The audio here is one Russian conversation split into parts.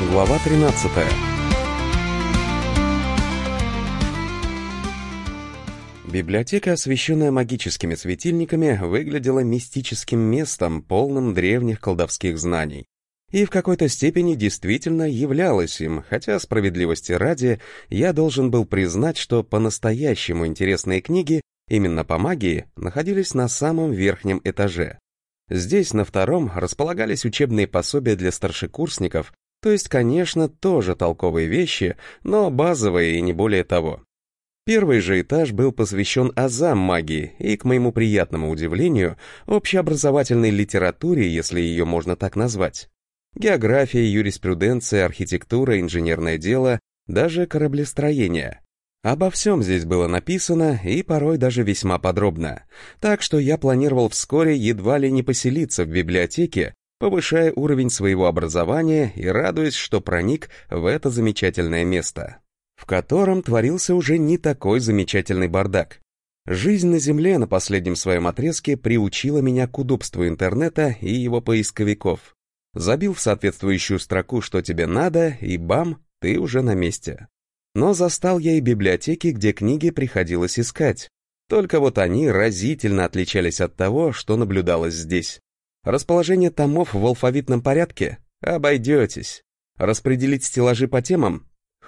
Глава 13. Библиотека, освещенная магическими светильниками, выглядела мистическим местом, полным древних колдовских знаний. И в какой-то степени действительно являлась им, хотя, справедливости ради, я должен был признать, что по-настоящему интересные книги, именно по магии, находились на самом верхнем этаже. Здесь, на втором, располагались учебные пособия для старшекурсников, то есть, конечно, тоже толковые вещи, но базовые и не более того. Первый же этаж был посвящен азам магии и, к моему приятному удивлению, общеобразовательной литературе, если ее можно так назвать. География, юриспруденция, архитектура, инженерное дело, даже кораблестроение. Обо всем здесь было написано и порой даже весьма подробно. Так что я планировал вскоре едва ли не поселиться в библиотеке, повышая уровень своего образования и радуясь, что проник в это замечательное место, в котором творился уже не такой замечательный бардак. Жизнь на Земле на последнем своем отрезке приучила меня к удобству интернета и его поисковиков. Забил в соответствующую строку, что тебе надо, и бам, ты уже на месте. Но застал я и библиотеки, где книги приходилось искать. Только вот они разительно отличались от того, что наблюдалось здесь. Расположение томов в алфавитном порядке? Обойдетесь. Распределить стеллажи по темам?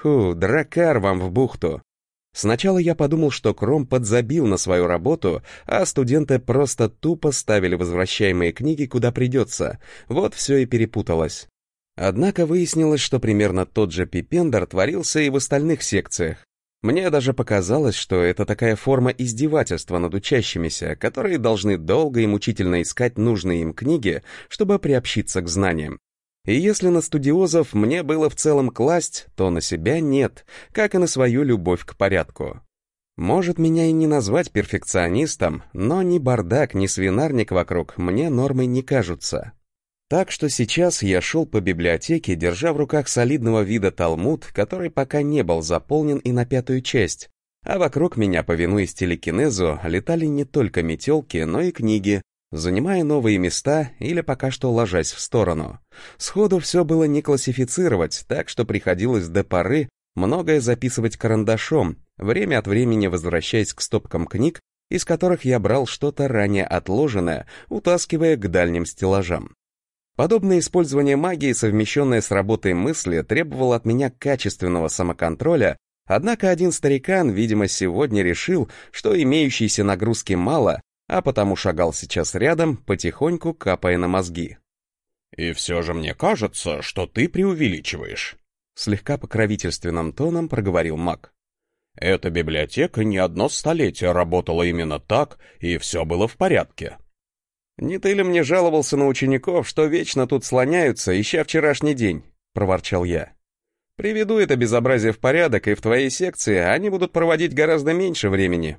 Дракар вам в бухту. Сначала я подумал, что Кром подзабил на свою работу, а студенты просто тупо ставили возвращаемые книги куда придется. Вот все и перепуталось. Однако выяснилось, что примерно тот же пипендр творился и в остальных секциях. Мне даже показалось, что это такая форма издевательства над учащимися, которые должны долго и мучительно искать нужные им книги, чтобы приобщиться к знаниям. И если на студиозов мне было в целом класть, то на себя нет, как и на свою любовь к порядку. Может, меня и не назвать перфекционистом, но ни бардак, ни свинарник вокруг мне нормой не кажутся. Так что сейчас я шел по библиотеке, держа в руках солидного вида талмуд, который пока не был заполнен и на 5-ю часть, а вокруг меня, повинуясь телекинезу, летали не только метелки, но и книги, занимая новые места или пока что ложась в сторону. Сходу все было не классифицировать, так что приходилось до поры многое записывать карандашом, время от времени возвращаясь к стопкам книг, из которых я брал что-то ранее отложенное, утаскивая к дальним стеллажам. Подобное использование магии, совмещенное с работой мысли, требовало от меня качественного самоконтроля, однако один старикан, видимо, сегодня решил, что имеющейся нагрузки мало, а потому шагал сейчас рядом, потихоньку капая на мозги. «И все же мне кажется, что ты преувеличиваешь», — слегка покровительственным тоном проговорил маг. «Эта библиотека не одно столетие работала именно так, и все было в порядке». «Не ты ли мне жаловался на учеников, что вечно тут слоняются, ища вчерашний день?» — проворчал я. «Приведу это безобразие в порядок, и в твоей секции они будут проводить гораздо меньше времени».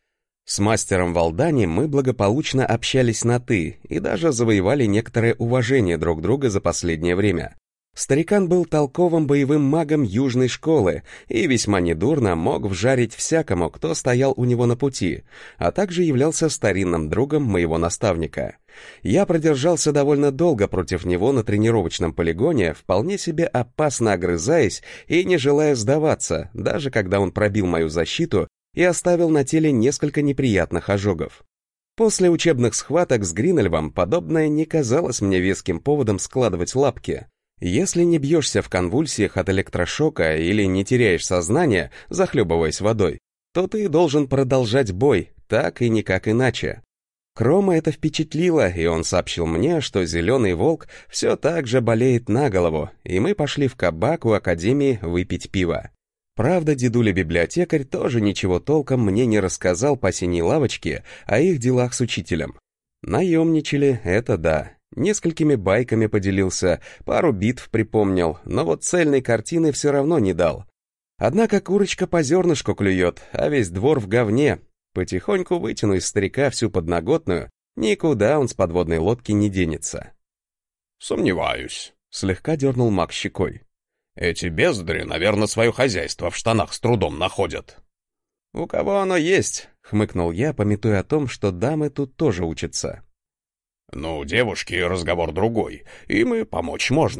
С мастером Валдани мы благополучно общались на «ты» и даже завоевали некоторое уважение друг друга за последнее время. Старикан был толковым боевым магом южной школы и весьма недурно мог вжарить всякому, кто стоял у него на пути, а также являлся старинным другом моего наставника. Я продержался довольно долго против него на тренировочном полигоне, вполне себе опасно огрызаясь и не желая сдаваться, даже когда он пробил мою защиту и оставил на теле несколько неприятных ожогов. После учебных схваток с Гринельвом подобное не казалось мне веским поводом складывать лапки. Если не бьешься в конвульсиях от электрошока или не теряешь сознание, захлебываясь водой, то ты должен продолжать бой, так и никак иначе. Крома это впечатлило, и он сообщил мне, что Зеленый Волк все так же болеет на голову, и мы пошли в кабак у академии выпить пиво. Правда, дедуля-библиотекарь тоже ничего толком мне не рассказал по синей лавочке о их делах с учителем. Наемничали, это да. Несколькими байками поделился, пару битв припомнил, но вот цельной картины все равно не дал. Однако курочка по зернышку клюет, а весь двор в говне. Потихоньку вытяну из старика всю подноготную, никуда он с подводной лодки не денется. «Сомневаюсь», — слегка дернул маг щекой. «Эти бездари, наверное, свое хозяйство в штанах с трудом находят». «У кого оно есть?» — хмыкнул я, памятуя о том, что дамы тут тоже учатся. «Ну, девушки, разговор другой, им и помочь можно»,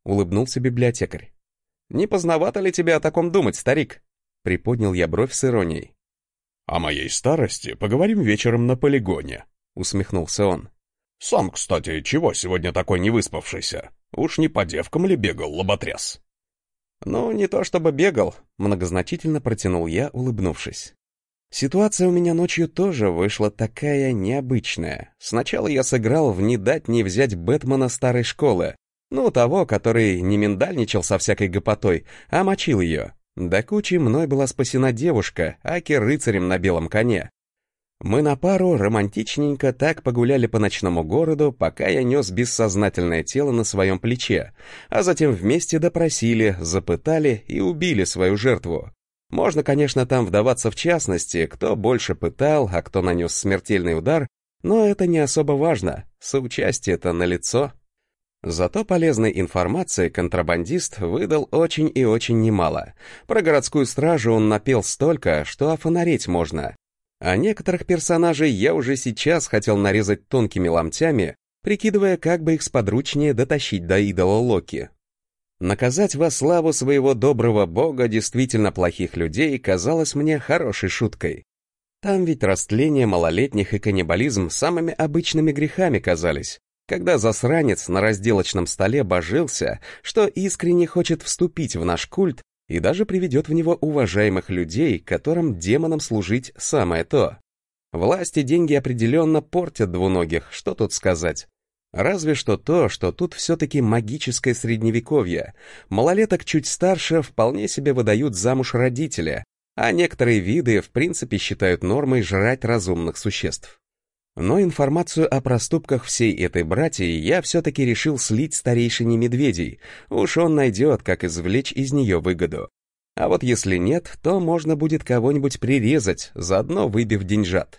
улыбнулся библиотекарь. «Не поздновато ли тебе о таком думать, старик?» Приподнял я бровь с иронией. «О моей старости поговорим вечером на полигоне», — усмехнулся он. «Сам, кстати, чего сегодня такой невыспавшийся? Уж не по девкам ли бегал лоботряс?» «Ну, не то чтобы бегал», — многозначительно протянул я, улыбнувшись. Ситуация у меня ночью тоже вышла такая необычная. Сначала я сыграл в «не дать не взять» Бэтмена старой школы. Ну, того, который не миндальничал со всякой гопотой, а мочил ее. До кучи мной была спасена девушка, аки рыцарем на белом коне. Мы на пару романтичненько так погуляли по ночному городу, пока я нес бессознательное тело на своем плече, а затем вместе допросили, запытали и убили свою жертву. Можно, конечно, там вдаваться в частности, кто больше пытал, а кто нанес смертельный удар, но это не особо важно, соучастие-то налицо. Зато полезной информации контрабандист выдал очень и очень немало. Про городскую стражу он напел столько, что офонареть можно. А некоторых персонажей я уже сейчас хотел нарезать тонкими ломтями, прикидывая, как бы их сподручнее дотащить до идола Локи. Наказать во славу своего доброго бога действительно плохих людей казалось мне хорошей шуткой. Там ведь растление малолетних и каннибализм самыми обычными грехами казались, когда засранец на разделочном столе божился, что искренне хочет вступить в наш культ и даже приведет в него уважаемых людей, которым демонам служить самое то. Власть и деньги определенно портят двуногих, что тут сказать. Разве что то, что тут все-таки магическое средневековье. Малолеток чуть старше вполне себе выдают замуж родители, а некоторые виды в принципе считают нормой жрать разумных существ. Но информацию о проступках всей этой братьи я все-таки решил слить старейшине медведей, уж он найдет, как извлечь из нее выгоду. А вот если нет, то можно будет кого-нибудь прирезать, заодно выбив деньжат.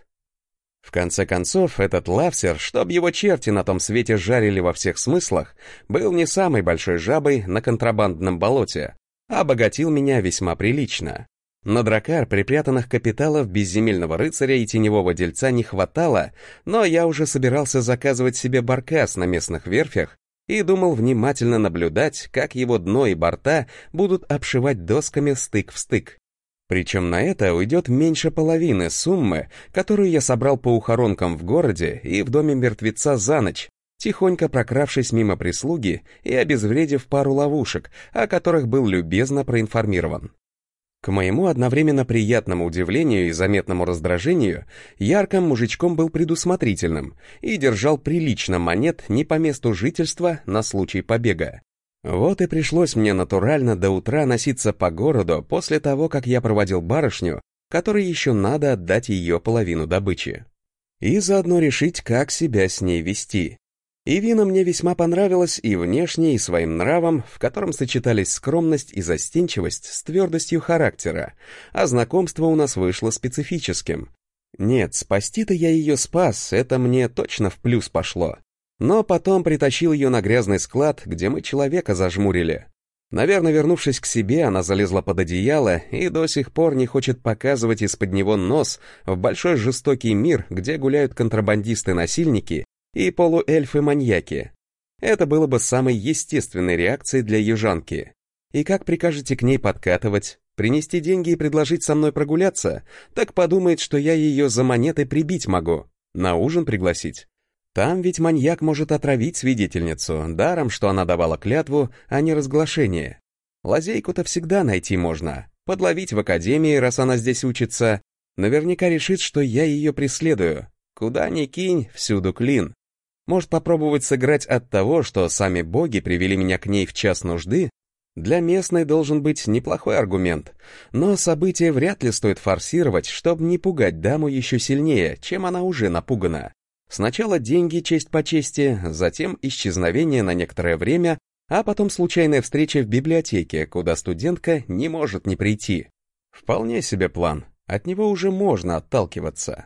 В конце концов, этот лавсер, чтоб его черти на том свете жарили во всех смыслах, был не самой большой жабой на контрабандном болоте, а обогатил меня весьма прилично. На дракар припрятанных капиталов безземельного рыцаря и теневого дельца не хватало, но я уже собирался заказывать себе баркас на местных верфях и думал внимательно наблюдать, как его дно и борта будут обшивать досками стык в стык. Причем на это уйдет меньше половины суммы, которую я собрал по ухоронкам в городе и в доме мертвеца за ночь, тихонько прокравшись мимо прислуги и обезвредив пару ловушек, о которых был любезно проинформирован. К моему одновременно приятному удивлению и заметному раздражению, ярким мужичком был предусмотрительным и держал прилично монет не по месту жительства на случай побега. Вот и пришлось мне натурально до утра носиться по городу после того, как я проводил барышню, которой еще надо отдать ее половину добычи. И заодно решить, как себя с ней вести. И Вина мне весьма понравилась и внешне, и своим нравом, в котором сочетались скромность и застенчивость с твердостью характера, а знакомство у нас вышло специфическим. Нет, спасти-то я ее спас, это мне точно в плюс пошло. Но потом притащил ее на грязный склад, где мы человека зажмурили. Наверное, вернувшись к себе, она залезла под одеяло и до сих пор не хочет показывать из-под него нос в большой жестокий мир, где гуляют контрабандисты-насильники и полуэльфы-маньяки. Это было бы самой естественной реакцией для южанки. И как прикажете к ней подкатывать? Принести деньги и предложить со мной прогуляться? Так подумает, что я ее за монеты прибить могу. На ужин пригласить? Там ведь маньяк может отравить свидетельницу, даром, что она давала клятву, а не разглашение. Лазейку-то всегда найти можно. Подловить в академии, раз она здесь учится. Наверняка решит, что я ее преследую. Куда ни кинь, всюду клин. Может попробовать сыграть от того, что сами боги привели меня к ней в час нужды? Для местной должен быть неплохой аргумент, но события вряд ли стоит форсировать, чтобы не пугать даму еще сильнее, чем она уже напугана. Сначала деньги честь по чести, затем исчезновение на некоторое время, а потом случайная встреча в библиотеке, куда студентка не может не прийти. Вполне себе план, от него уже можно отталкиваться.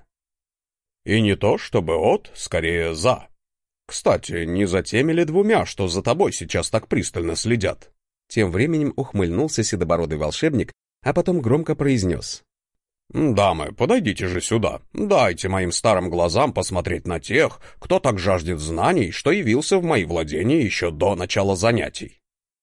И не то чтобы от, скорее за. Кстати, не за теми ли двумя, что за тобой сейчас так пристально следят? Тем временем ухмыльнулся седобородый волшебник, а потом громко произнес. «Дамы, подойдите же сюда. Дайте моим старым глазам посмотреть на тех, кто так жаждет знаний, что явился в мои владения еще до начала занятий».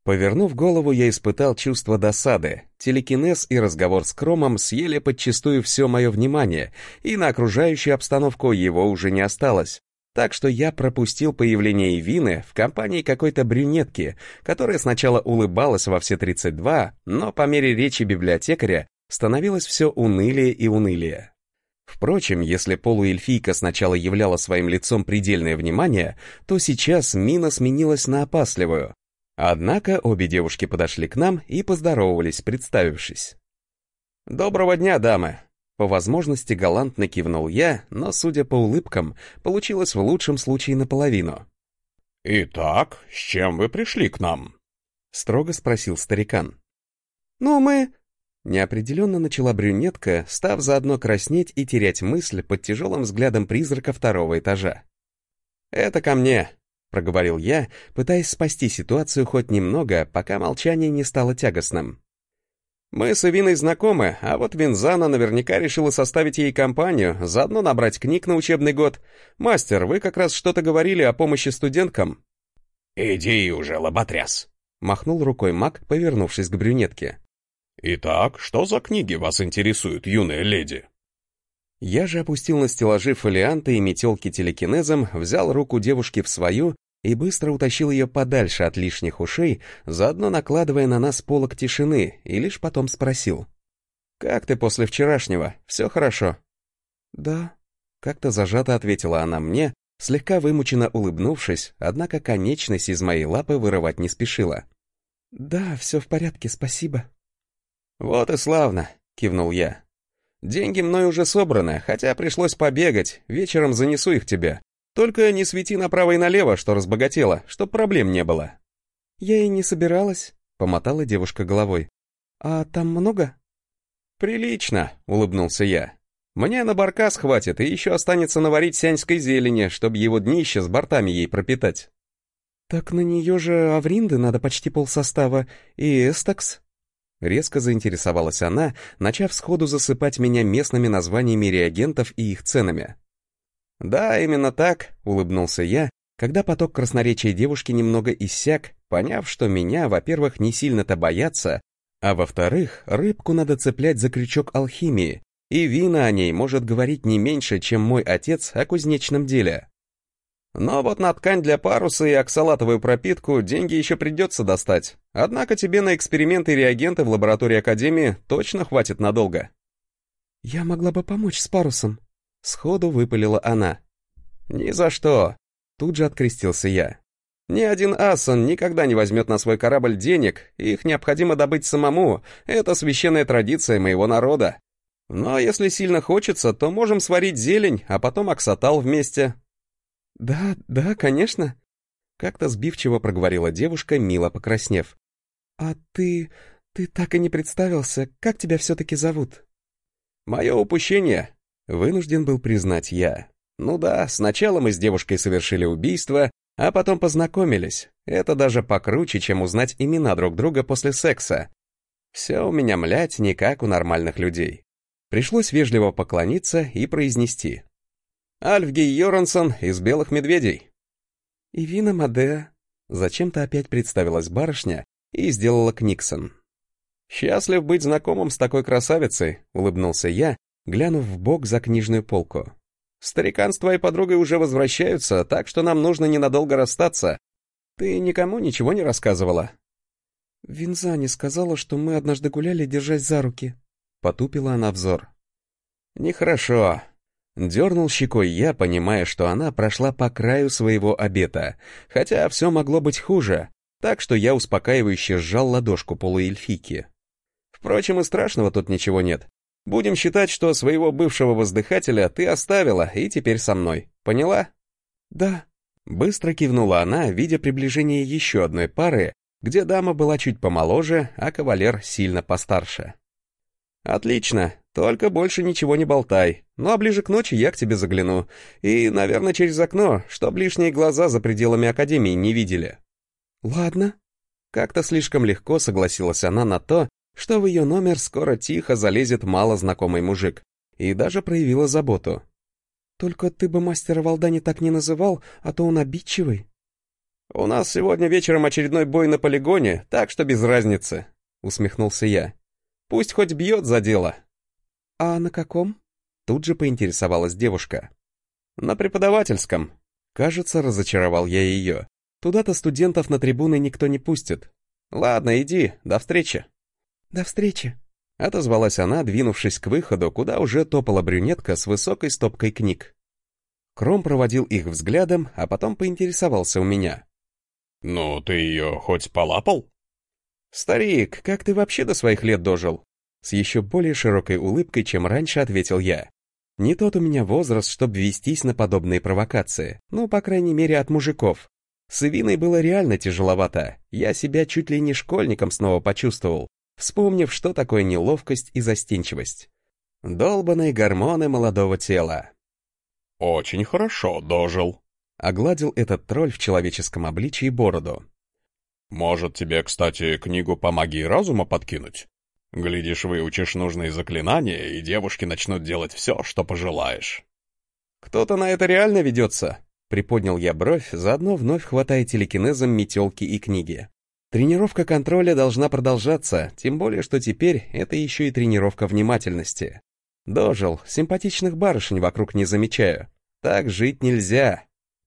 Повернув голову, я испытал чувство досады. Телекинез и разговор с Кромом съели подчистую все мое внимание, и на окружающую обстановку его уже не осталось. Так что я пропустил появление Ивины в компании какой-то брюнетки, которая сначала улыбалась во все 32, но по мере речи библиотекаря становилось все унылее и унылее. Впрочем, если полуэльфийка сначала являла своим лицом предельное внимание, то сейчас мина сменилась на опасливую. Однако обе девушки подошли к нам и поздоровались, представившись. «Доброго дня, дамы!» По возможности галантно кивнул я, но, судя по улыбкам, получилось в лучшем случае наполовину. «Итак, с чем вы пришли к нам?» — строго спросил старикан. «Ну, мы...» — неопределенно начала брюнетка, став заодно краснеть и терять мысль под тяжелым взглядом призрака второго этажа. «Это ко мне», — проговорил я, пытаясь спасти ситуацию хоть немного, пока молчание не стало тягостным. «Мы с Ивиной знакомы, а вот Винзана наверняка решила составить ей компанию, заодно набрать книг на учебный год. Мастер, вы как раз что-то говорили о помощи студенткам». «Иди уже, лоботряс!» — махнул рукой маг, повернувшись к брюнетке. «Итак, что за книги вас интересуют, юная леди?» Я же опустил на стеллажи фолианты и метелки телекинезом, взял руку девушки в свою и быстро утащил ее подальше от лишних ушей, заодно накладывая на нас полог тишины, и лишь потом спросил. «Как ты после вчерашнего? Все хорошо?» «Да», — как-то зажато ответила она мне, слегка вымученно улыбнувшись, однако конечность из моей лапы вырывать не спешила. «Да, все в порядке, спасибо». «Вот и славно», — кивнул я. «Деньги мной уже собраны, хотя пришлось побегать, вечером занесу их тебе. Только не свети направо и налево, что разбогатела, чтоб проблем не было». «Я и не собиралась», — помотала девушка головой. «А там много?» «Прилично», — улыбнулся я. «Мне на баркас хватит, и еще останется наварить сяньской зелени, чтобы его днище с бортами ей пропитать». «Так на нее же Авринды надо почти полсостава, и Эстакс». Резко заинтересовалась она, начав сходу засыпать меня местными названиями реагентов и их ценами. «Да, именно так», — улыбнулся я, когда поток красноречия девушки немного иссяк, поняв, что меня, во-первых, не сильно-то боятся, а во-вторых, рыбку надо цеплять за крючок алхимии, и Вина о ней может говорить не меньше, чем мой отец о кузнечном деле. Но вот на ткань для паруса и оксалатовую пропитку деньги еще придется достать. Однако тебе на эксперименты и реагенты в лаборатории Академии точно хватит надолго. «Я могла бы помочь с парусом», — сходу выпалила она. «Ни за что», — тут же открестился я. «Ни один Ассон никогда не возьмет на свой корабль денег, их необходимо добыть самому, это священная традиция моего народа. Но если сильно хочется, то можем сварить зелень, а потом оксатал вместе». «Да, да, конечно», — как-то сбивчиво проговорила девушка, мило покраснев. «А ты так и не представился, как тебя все-таки зовут?» «Мое упущение», — вынужден был признать я. «Ну да, сначала мы с девушкой совершили убийство, а потом познакомились. Это даже покруче, чем узнать имена друг друга после секса. Все у меня, млять, не как у нормальных людей». Пришлось вежливо поклониться и произнести. «Альфгей Йорансон из «Белых медведей». «Ивина Мадеа», — зачем-то опять представилась барышня и сделала книксон. «Счастлив быть знакомым с такой красавицей», — улыбнулся я, глянув вбок за книжную полку. «Старикан с твоей подругой уже возвращаются, так что нам нужно ненадолго расстаться. Ты никому ничего не рассказывала?» «Винзане сказала, что мы однажды гуляли, держась за руки», — потупила она взор. «Нехорошо». Дернул щекой я, понимая, что она прошла по краю своего обета, хотя все могло быть хуже, так что я успокаивающе сжал ладошку полуэльфийки. Впрочем, и страшного тут ничего нет. Будем считать, что своего бывшего воздыхателя ты оставила и теперь со мной. Поняла? Да. Быстро кивнула она, видя приближение еще одной пары, где дама была чуть помоложе, а кавалер сильно постарше. Отлично. Только больше ничего не болтай. Ну а ближе к ночи я к тебе загляну. И, наверное, через окно, чтоб лишние глаза за пределами Академии не видели». «Ладно». Как-то слишком легко согласилась она на то, что в ее номер скоро тихо залезет малознакомый мужик. И даже проявила заботу. «Только ты бы мастера Валдани так не называл, а то он обидчивый». «У нас сегодня вечером очередной бой на полигоне, так что без разницы», — усмехнулся я. «Пусть хоть бьет за дело». «А на каком?» — тут же поинтересовалась девушка. «На преподавательском». Кажется, разочаровал я ее. Туда-то студентов на трибуны никто не пустит. «Ладно, иди, до встречи». «До встречи», — отозвалась она, двинувшись к выходу, куда уже топала брюнетка с высокой стопкой книг. Кром проводил их взглядом, а потом поинтересовался у меня. «Ну, ты ее хоть полапал?» «Старик, как ты вообще до своих лет дожил?» С еще более широкой улыбкой, чем раньше, ответил я. Не тот у меня возраст, чтобы вестись на подобные провокации. Ну, по крайней мере, от мужиков. С Ивиной было реально тяжеловато. Я себя чуть ли не школьником снова почувствовал, вспомнив, что такое неловкость и застенчивость. Долбаные гормоны молодого тела. «Очень хорошо дожил», — огладил этот тролль в человеческом обличии бороду. «Может, тебе, кстати, книгу по магии разума подкинуть? Глядишь, выучишь нужные заклинания, и девушки начнут делать все, что пожелаешь». «Кто-то на это реально ведется?» — приподнял я бровь, заодно вновь хватая телекинезом метелки и книги. Тренировка контроля должна продолжаться, тем более, что теперь это еще и тренировка внимательности. Дожил, симпатичных барышень вокруг не замечаю. Так жить нельзя.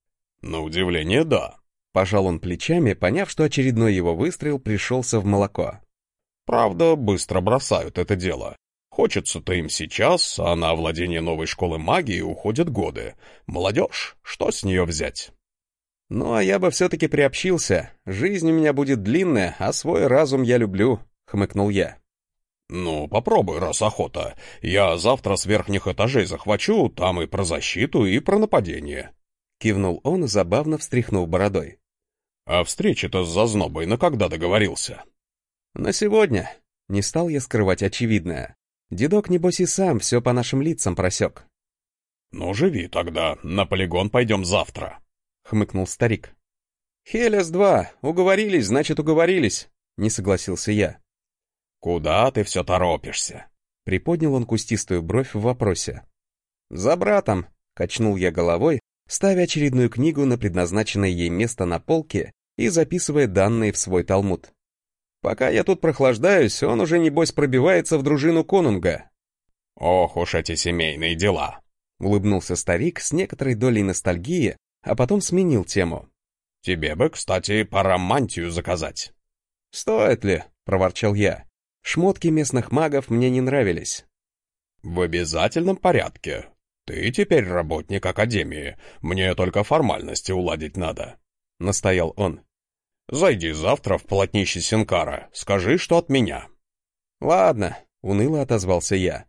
«На удивление, да», — пожал он плечами, поняв, что очередной его выстрел пришелся в молоко. «Правда, быстро бросают это дело. Хочется-то им сейчас, а на овладение новой школы магии уходят годы. Молодежь, что с нее взять?» «Ну, а я бы все-таки приобщился. Жизнь у меня будет длинная, а свой разум я люблю», — хмыкнул я. «Ну, попробуй, раз охота. Я завтра с верхних этажей захвачу, там и про защиту, и про нападение», — кивнул он, забавно встряхнув бородой. «А встреча-то с зазнобой на когда договорился?» «На сегодня». Не стал я скрывать очевидное. Дедок, небось, и сам все по нашим лицам просек. «Ну, живи тогда, на полигон пойдем завтра», — хмыкнул старик. «Хелес-2, уговорились, значит, уговорились», — не согласился я. «Куда ты все торопишься?» — приподнял он кустистую бровь в вопросе. «За братом», — качнул я головой, ставя очередную книгу на предназначенное ей место на полке и записывая данные в свой талмуд. «Пока я тут прохлаждаюсь, он уже, небось, пробивается в дружину конунга». «Ох уж эти семейные дела», — улыбнулся старик с некоторой долей ностальгии, а потом сменил тему. «Тебе бы, кстати, пора мантию заказать». «Стоит ли?» — проворчал я. Шмотки местных магов мне не нравились. «В обязательном порядке. Ты теперь работник Академии, мне только формальности уладить надо», — настоял он. «Зайди завтра в полотнище Синкара, скажи, что от меня». «Ладно», — уныло отозвался я.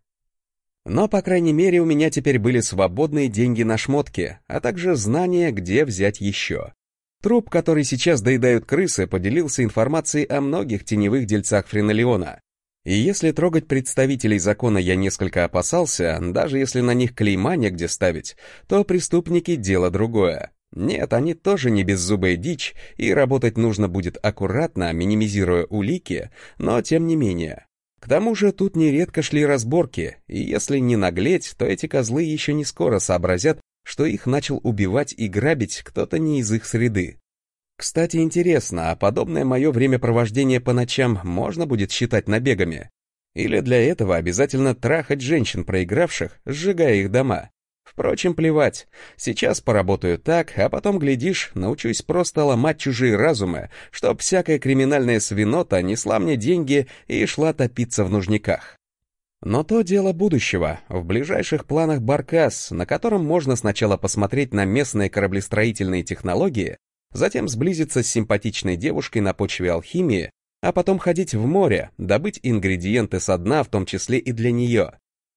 Но, по крайней мере, у меня теперь были свободные деньги на шмотки, а также знания, где взять еще. Труп, который сейчас доедают крысы, поделился информацией о многих теневых дельцах Френолеона. И если трогать представителей закона я несколько опасался, даже если на них клейма негде ставить, то преступники — дело другое. Нет, они тоже не беззубая дичь, и работать нужно будет аккуратно, минимизируя улики, но тем не менее. К тому же тут нередко шли разборки, и если не наглеть, то эти козлы еще не скоро сообразят, что их начал убивать и грабить кто-то не из их среды. Кстати, интересно, а подобное мое времяпровождение по ночам можно будет считать набегами? Или для этого обязательно трахать женщин проигравших, сжигая их дома? Впрочем, плевать. Сейчас поработаю так, а потом, глядишь, научусь просто ломать чужие разумы, чтоб всякая криминальная свинота несла мне деньги и шла топиться в нужниках. Но то дело будущего. В ближайших планах баркас, на котором можно сначала посмотреть на местные кораблестроительные технологии, затем сблизиться с симпатичной девушкой на почве алхимии, а потом ходить в море, добыть ингредиенты со дна, в том числе и для нее.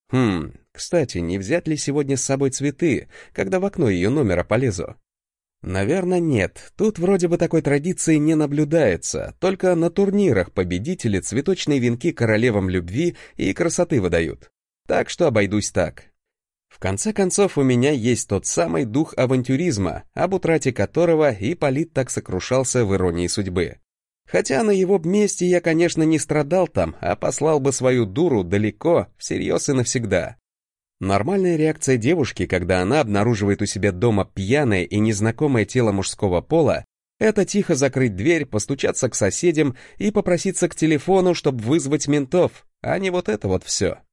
Кстати, не взять ли сегодня с собой цветы, когда в окно ее номера полезу? Наверное, нет. Тут вроде бы такой традиции не наблюдается, только на турнирах победители цветочные венки королевам любви и красоты выдают. Так что обойдусь так. В конце концов, у меня есть тот самый дух авантюризма, об утрате которого Ипполит так сокрушался в «Иронии судьбы». Хотя на его месте я, конечно, не страдал там, а послал бы свою дуру далеко, всерьез и навсегда. Нормальная реакция девушки, когда она обнаруживает у себя дома пьяное и незнакомое тело мужского пола, Это тихо закрыть дверь, постучаться к соседям и попроситься к телефону, чтобы вызвать ментов, а не вот это вот все.